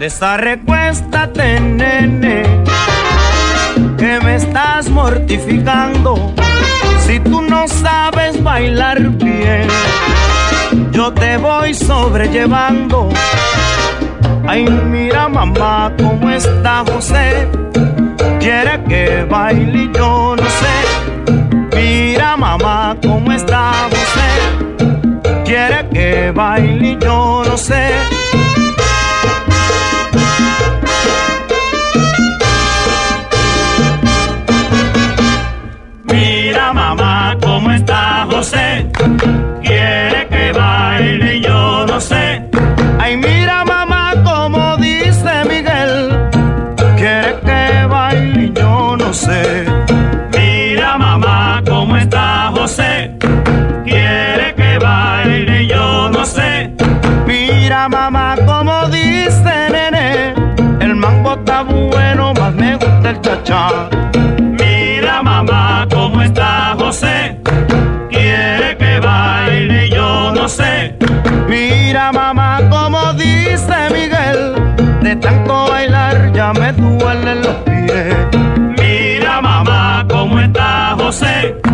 Esa recuéstate, nene, que me estás mortificando. Si tú no sabes bailar bien, yo te voy sobrellevando. Ay, mira mamá, cómo está José, quiere que baile y yo no sé. Mira mamá, cómo está José, quiere que baile y yo no sé. Mira mamá, cómo está José, quiere que baile y yo no sé. Ay, mira mamá, como dice Miguel, quiere que baile y yo no sé. Mira mamá, cómo está José, quiere que baile y yo no sé. Mira mamá, como dice Nene, el mambo está bueno, más me gusta el cha-cha. Mira mamá, cómo está José, quiere que baile y yo no sé. Mira mamá, como dice Miguel, de tanto bailar ya me duelen los pies. Mira mamá, cómo está José,